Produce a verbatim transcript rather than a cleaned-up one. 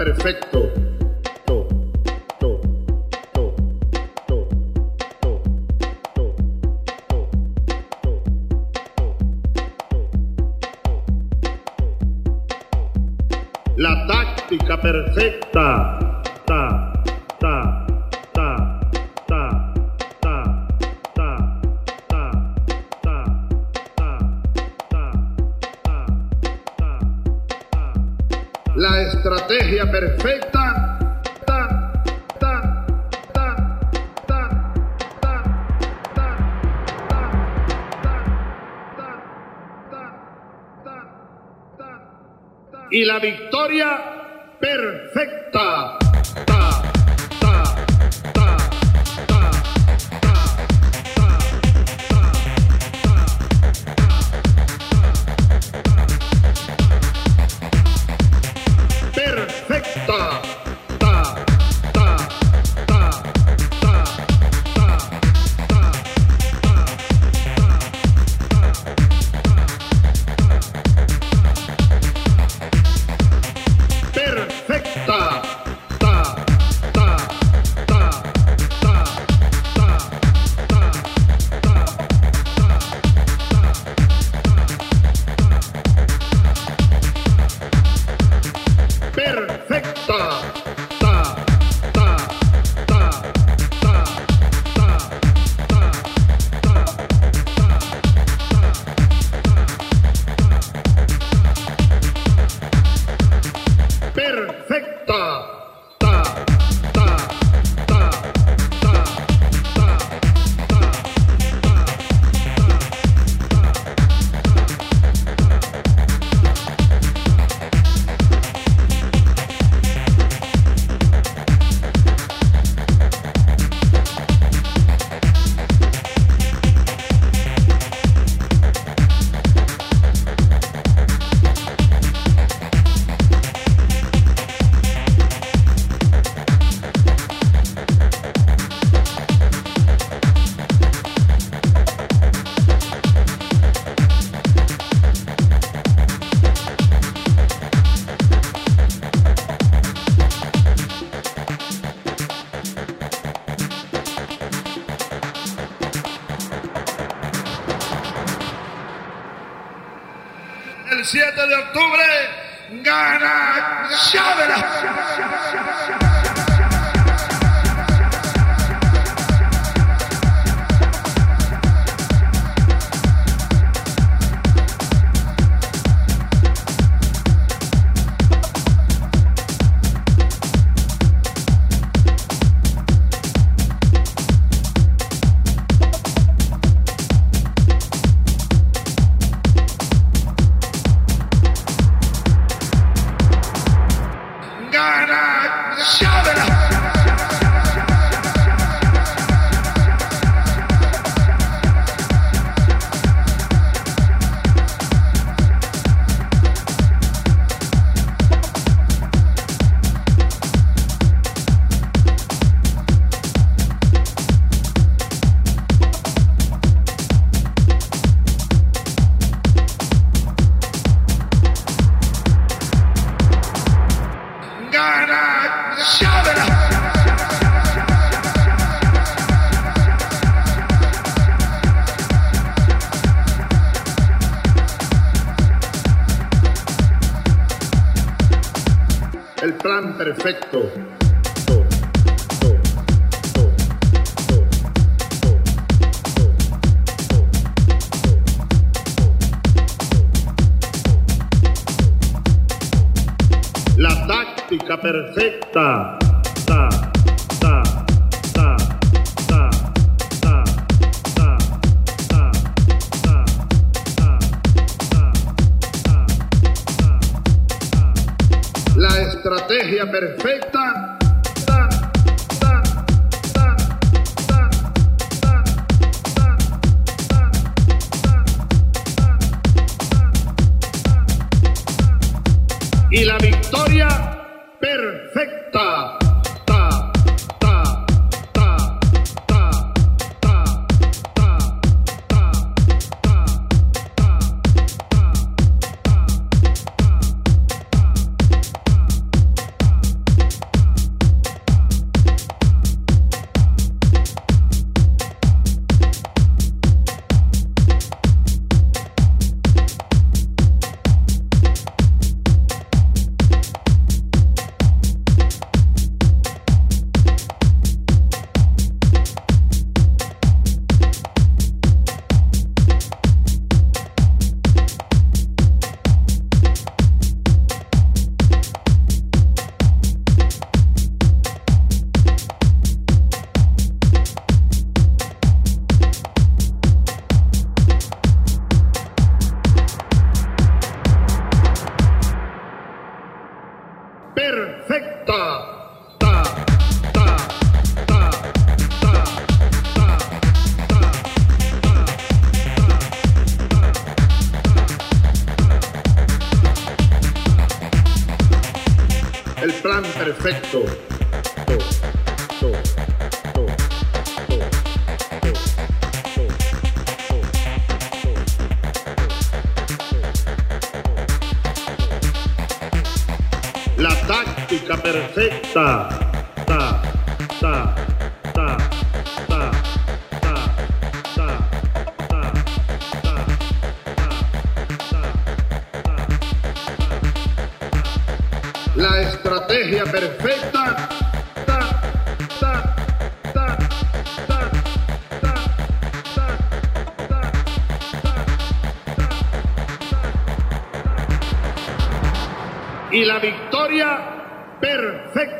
perfecto. To, to, to, to, to, to, to, to, to. La táctica perfecta. Ta, ta, ta, ta, ta, ta, ta, ta, ta, ta, ta, ta. La estrategia perfecta. Ta, ta, ta, ta, ta, ta, ta, ta, ta, ta. Y la victoria perfecta. Perfecta. Ta, ta, ta, ta, ta, ta, perfecta. Ta, ta, ta, ta, ta, perfecta. Ta, ta, ta, ta, ta, ta, perfecta. Ta, ta, ta, ta, el siete de octubre gana Chávez. El plan perfecto. La táctica perfecta. Ta, ta, ta, ta, ta, ta, ta, ta, ta, ta, ta. La estrategia perfecta. Ta, ta, ta, ta, ta, ta, ta, ta. Y la victoria perfecta. Ta, ta, ta, ta, ta, ta, ta, ta, ta, ta. plan perfecto. To, to, to, to, to, to, to. La táctica perfecta. Ta, ta, ta, ta, ta, ta, ta, ta, ta, ta. La estrategia perfecta. Ta, ta, ta, ta, ta, ta, ta, ta, ta. Y la victoria perfecta.